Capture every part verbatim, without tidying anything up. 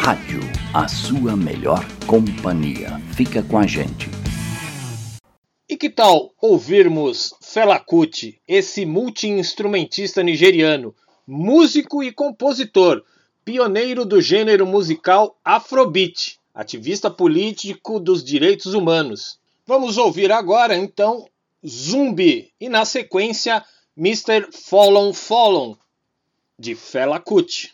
Rádio, a sua melhor companhia. Fica com a gente. E que tal ouvirmos Fela Kuti, esse multi-instrumentista nigeriano, músico e compositor, pioneiro do gênero musical Afrobeat, ativista político dos direitos humanos. Vamos ouvir agora, então, Zumbi e, na sequência, mister Fallon Fallon, de Fela Kuti.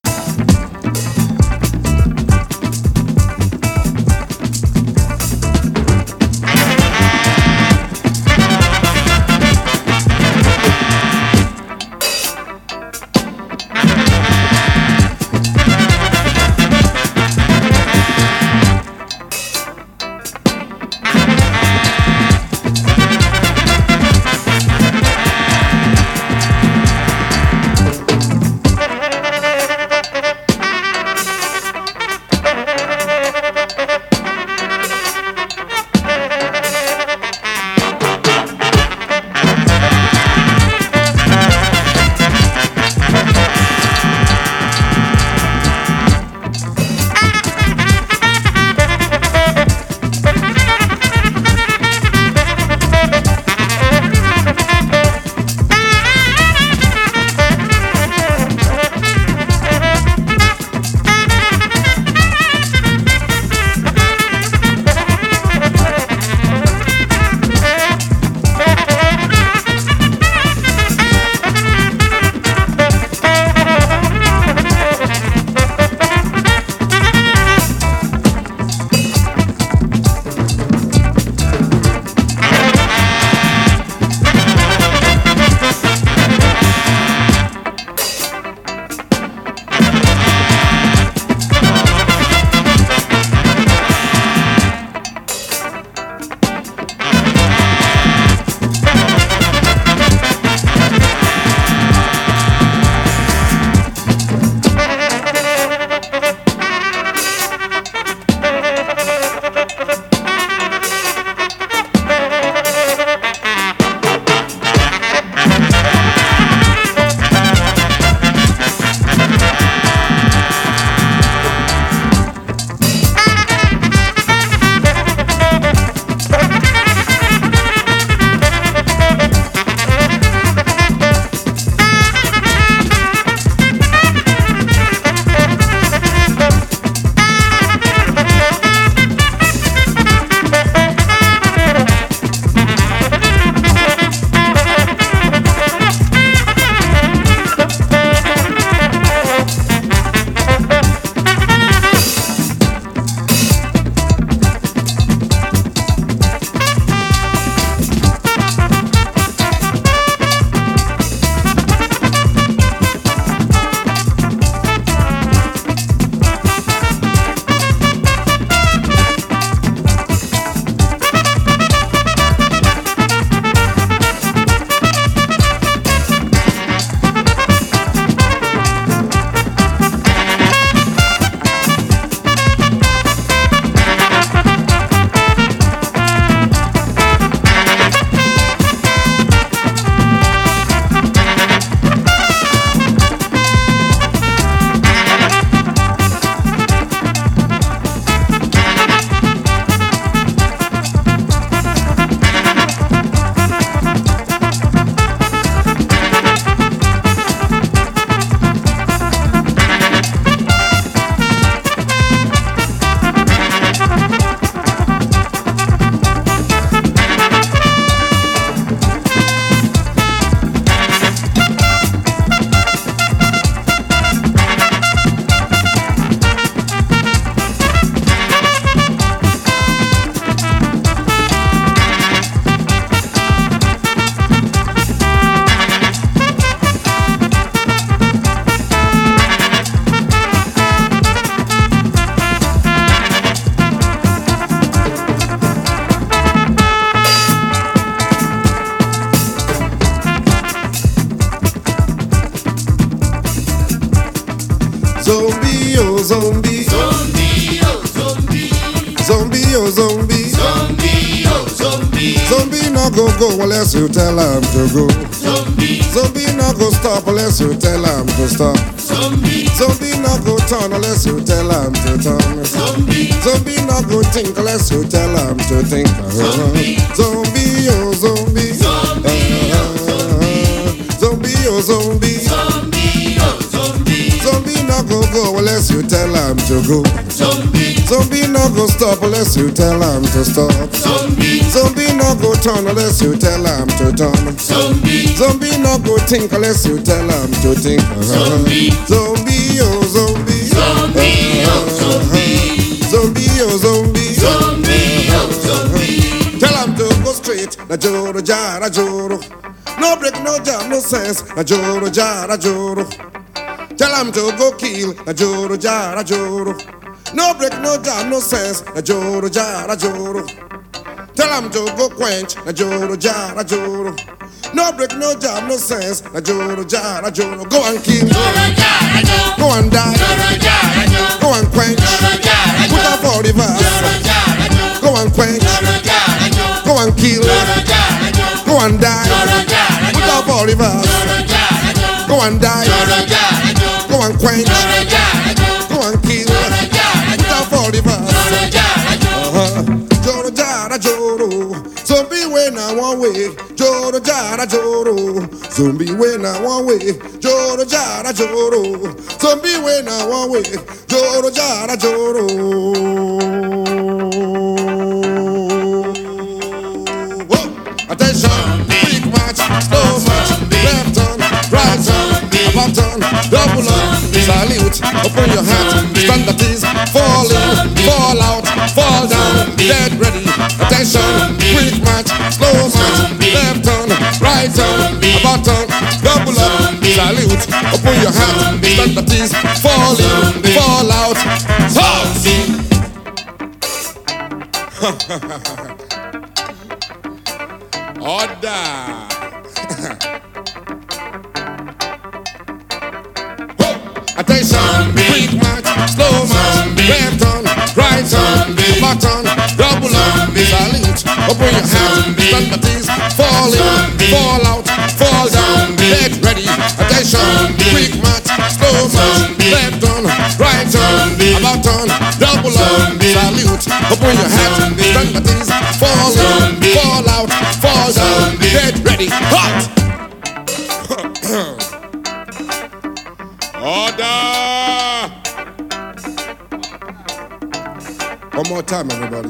Zombie, oh zombie. Zombie, oh zombie. Zombie, oh zombie. Zombie, oh zombie. Zombie no go go wale unless you tell him to go. Zombie, zombie not go stop unless you tell him to stop. Zombie, zombie not go turn unless you tell him to turn. Zombie, zombie not go think unless you tell him to think. Zombie, zombie oh zombie, zombie oh zombie, zombie oh zombie, zombie oh zombie. Zombie not go go unless you tell him to go. Zombie, zombie not go stop unless you tell him to stop. Zombie, zombie not go turn unless you tell him to turn. Zombie, zombie not go think unless you tell him to think. Zombie, zombie oh zombie, zombie oh zombie, zombie oh zombie, zombie oh zombie. Tell him to go straight, na joro jara joro. No break, no jam, no sense, na joro jara joro. Tell him to go kill, na joro jara joro. No break, no jam, no sense, na joro jara joro. Tell him to go quench, na joro jara joro. No break, no jam, no sense, na joro jara joro. Go and kill, joro jara joro. Go and die, joro jara joro. Go and quench, joro jara joro. Put up for the verse, joro jara joro. Go and quench, joro jara joro. Go and kill, joro jara joro. Go and die, joro jara joro. Put up for the verse, joro jara joro. Go and die, joro jara joro. Go and quench, joro jara joro. Go and kill, joro jara joro. Put up for the verse, joro jara joro. Joro jara joro. Zombie when I one way, joro jara joro. Zombie when I one way, joro jara joro. Zombie when I one way, joro jara joro. Attention, quick march, slow march, left turn, right turn, about turn, double up, salute, open your hat, stand at ease, fall in, fall out, fall down, dead ready. Attention, quick march, slow march, left turn, right turn, about turn, double up, salute, open your hat, stand at ease, fall in, fall out, fall. Order. Attention, quick march, slow march, left turn, right turn, back turn, double up, salute, open your hat, stand at ease, fall in, fall out, fall down, get ready. Attention, quick march, slow march, left turn, right turn, about turn, double up, salute, open your hat, stand at ease, fall in, fall out, fall down, get ready, hot. Order! One more time, everybody.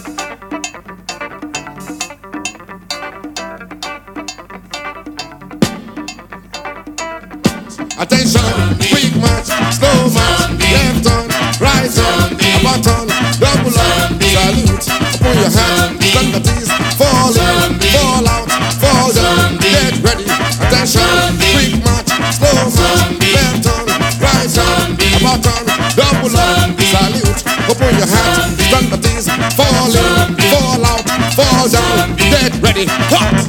Attention, quick march, slow march, left turn, right turn, about turn, double up, salute, open your hat, stand at ease, fall in, fall out, fall down, get ready. Attention, quick march, slow march, left turn, right turn, about turn, double up, salute, open your hat, stand at ease, fall in, fall out, fall down, get ready, hot!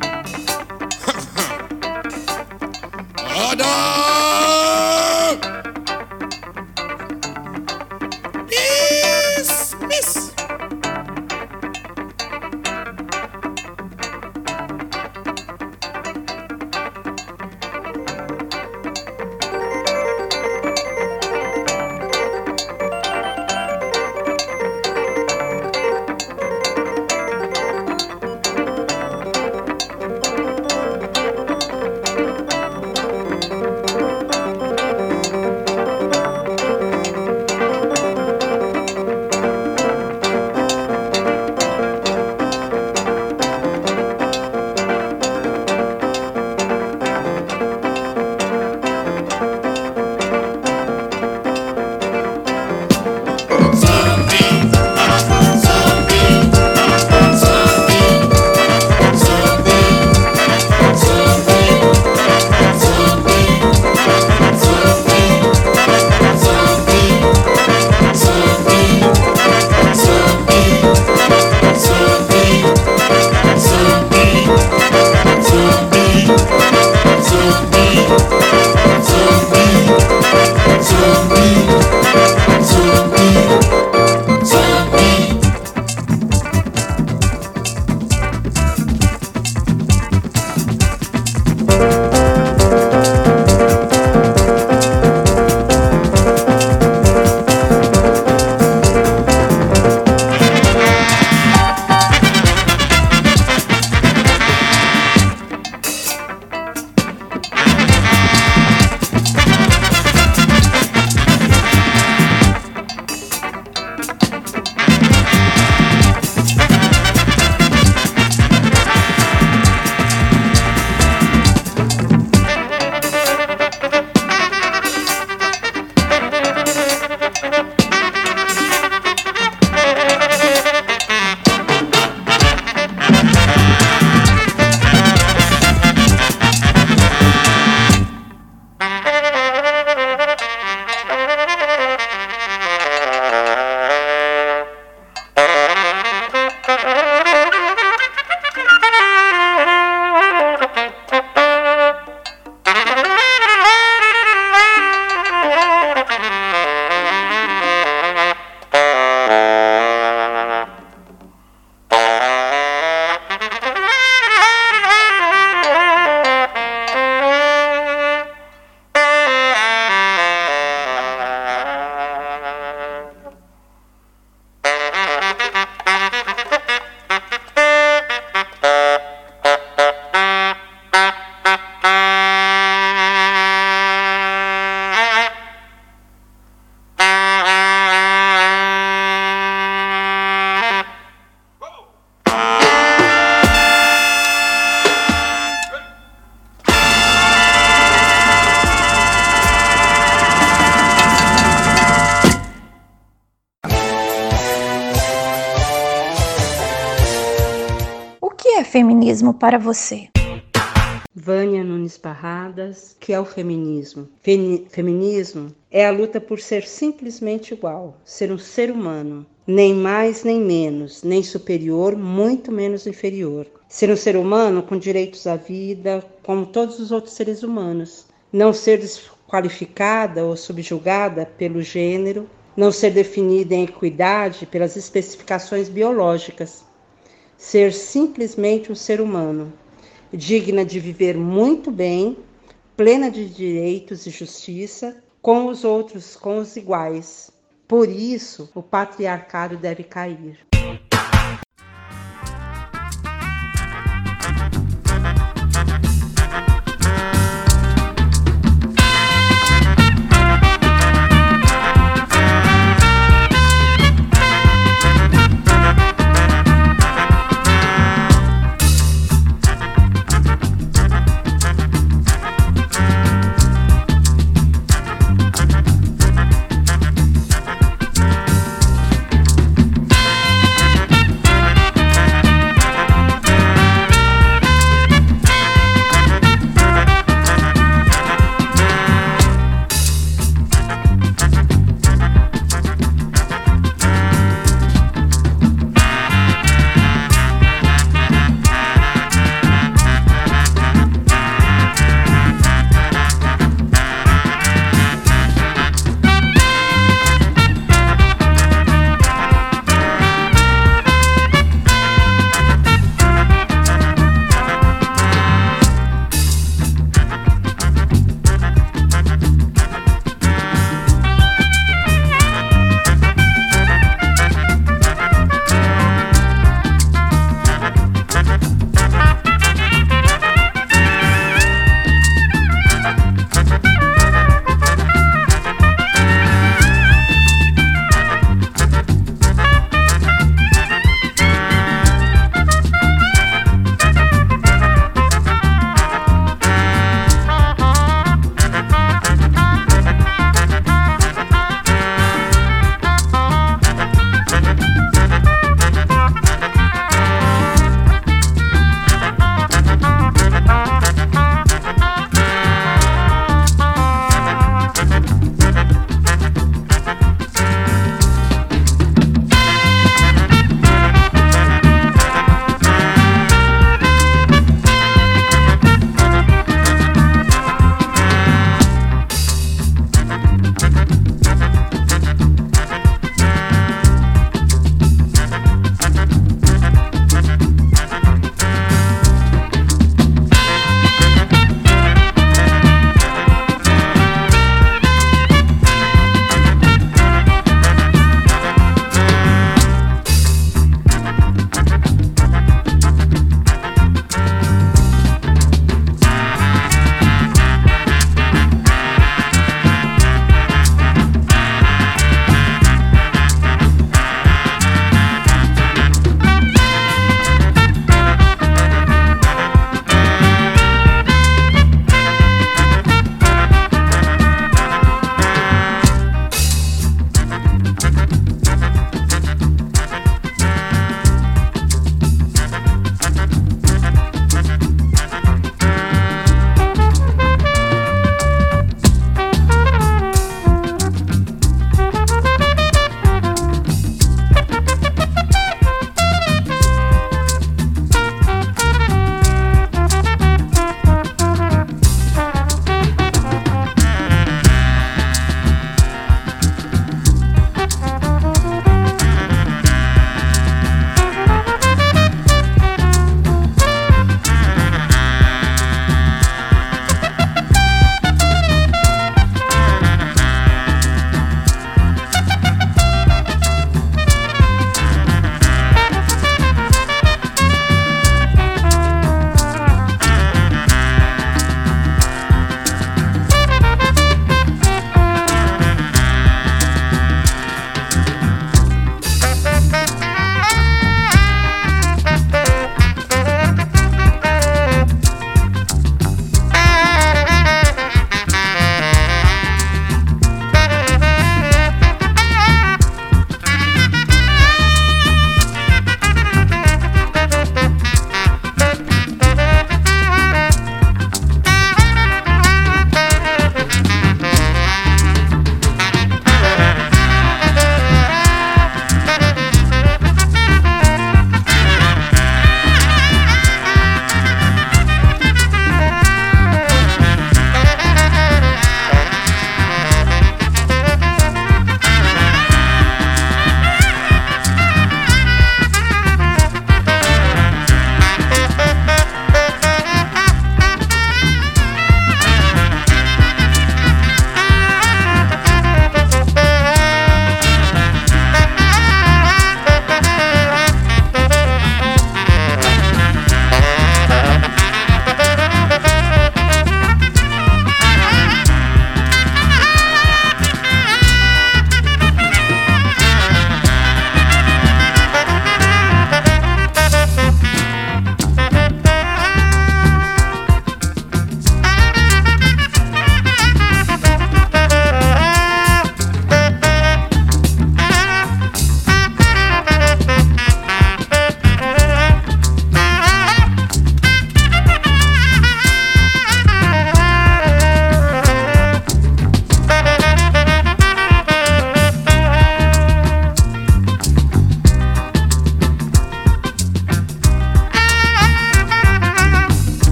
Order! Dismiss! feminismo para você? Vânia Nunes Barradas, que é o feminismo? Femi- feminismo é a luta por ser simplesmente igual, ser um ser humano, nem mais nem menos, nem superior, muito menos inferior. Ser um ser humano com direitos à vida, como todos os outros seres humanos. Não ser desqualificada ou subjugada pelo gênero, não ser definida em equidade pelas especificações biológicas. Ser simplesmente um ser humano, digna de viver muito bem, plena de direitos e justiça, com os outros, com os iguais. Por isso, o patriarcado deve cair.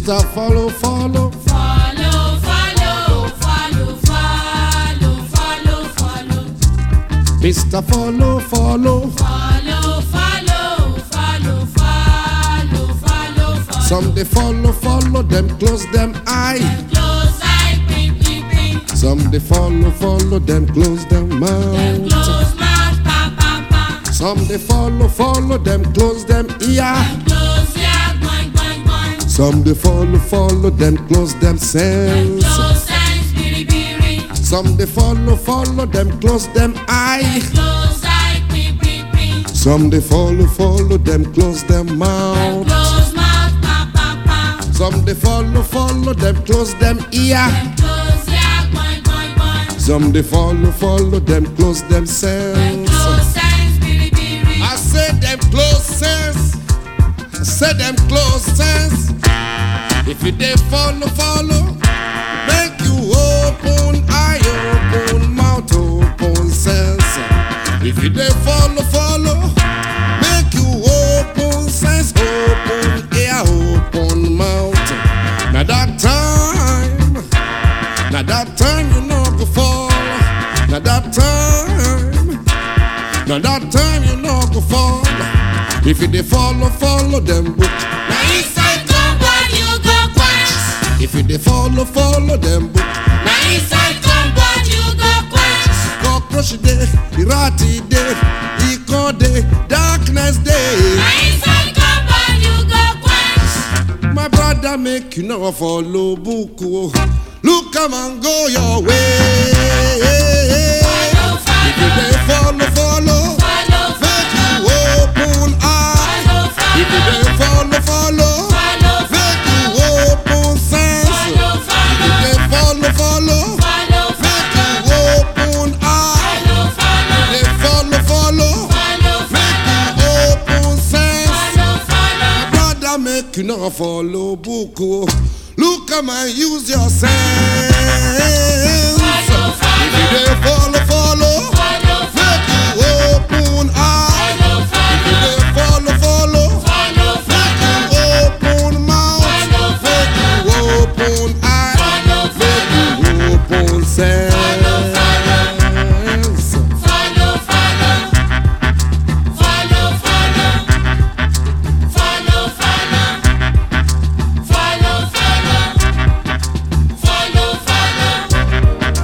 Mister Follow, follow. Follow, follow, follow, follow, follow, follow. Mister Follow, follow. Follow, follow, follow, follow, follow, follow. Some they follow, follow them, close them eye. Close eye, ping, ping, ping. Some they follow, follow them, close them Them mouth. close mouth, pa, pa, pa. Some they follow, follow them, close them ear. Close ear, boing, boing, boing. Some they follow, follow them, close them Them sense. close sense, biri, biri. Some they follow, follow them, close them eye. Close eye, ping, ping, ping. Some they follow, follow them, close them Them mouth. close mouth, pa, pa, pa. Some they follow, follow them, close them ear. Them close ear, boing, boing, boing. Some they follow, follow them, close them Them sense. close sense, biri, biri. I said them close sense. I said them close sense. If you they follow, follow, make you open eye, open mouth, open sense. If you they follow, follow, make you open sense, open ear, open mouth. Now that time, now that time you know go fall. Now that time, now that time you know go fall. If you they follow, follow them book. Now inside compound you go quench. If you they follow, follow them book. Now inside compound you go quench. Cockroach day, irati day, eco day, darkness day. Now inside compound you go quench. My brother make you know follow book. Oh. Look come and go your way. Follow, If you they follow, follow, follow, make you open eye. follow, If you they follow, follow, follow, make you open sense. follow, If you they follow, follow, follow, make you open eye. follow, follow, They follow, follow, follow, make you open sense. follow, follow. Brother, make you not follow book. Oh. Look come and use your sense. Follow, follow. If you they follow, follow, Follow, make you open eye. follow, If you they follow, follow, follow, make you open mouth. Make you open eye. Make you open sense. follow, follow, follow, follow, follow, follow, follow, follow, follow, follow.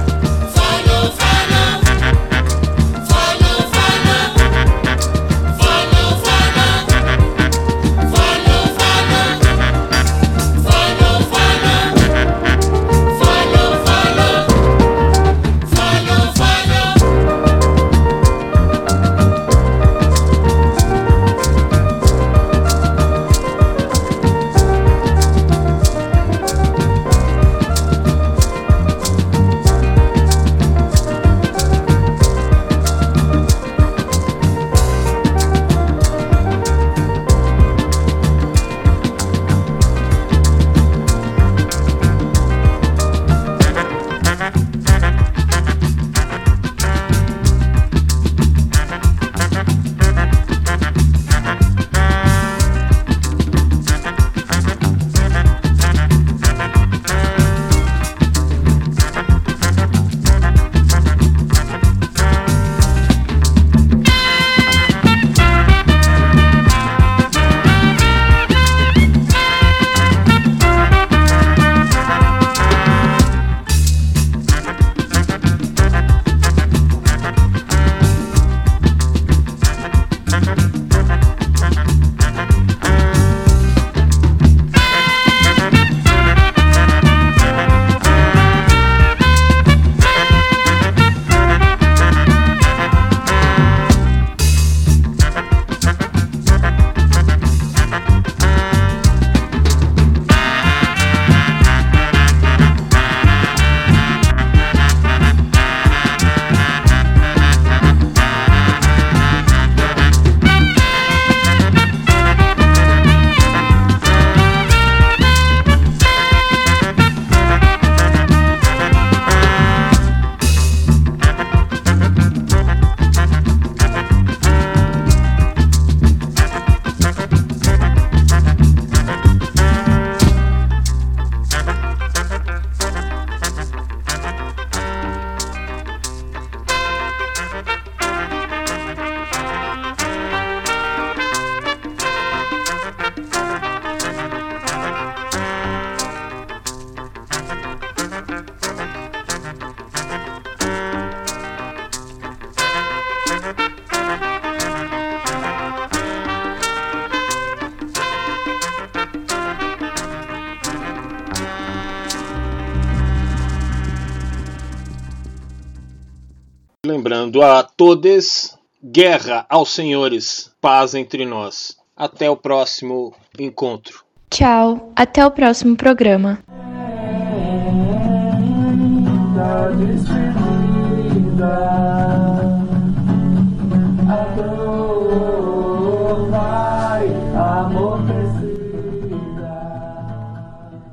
Lembrando a todos, guerra aos senhores, paz entre nós. Até o próximo encontro. Tchau, até o próximo programa. Despedida.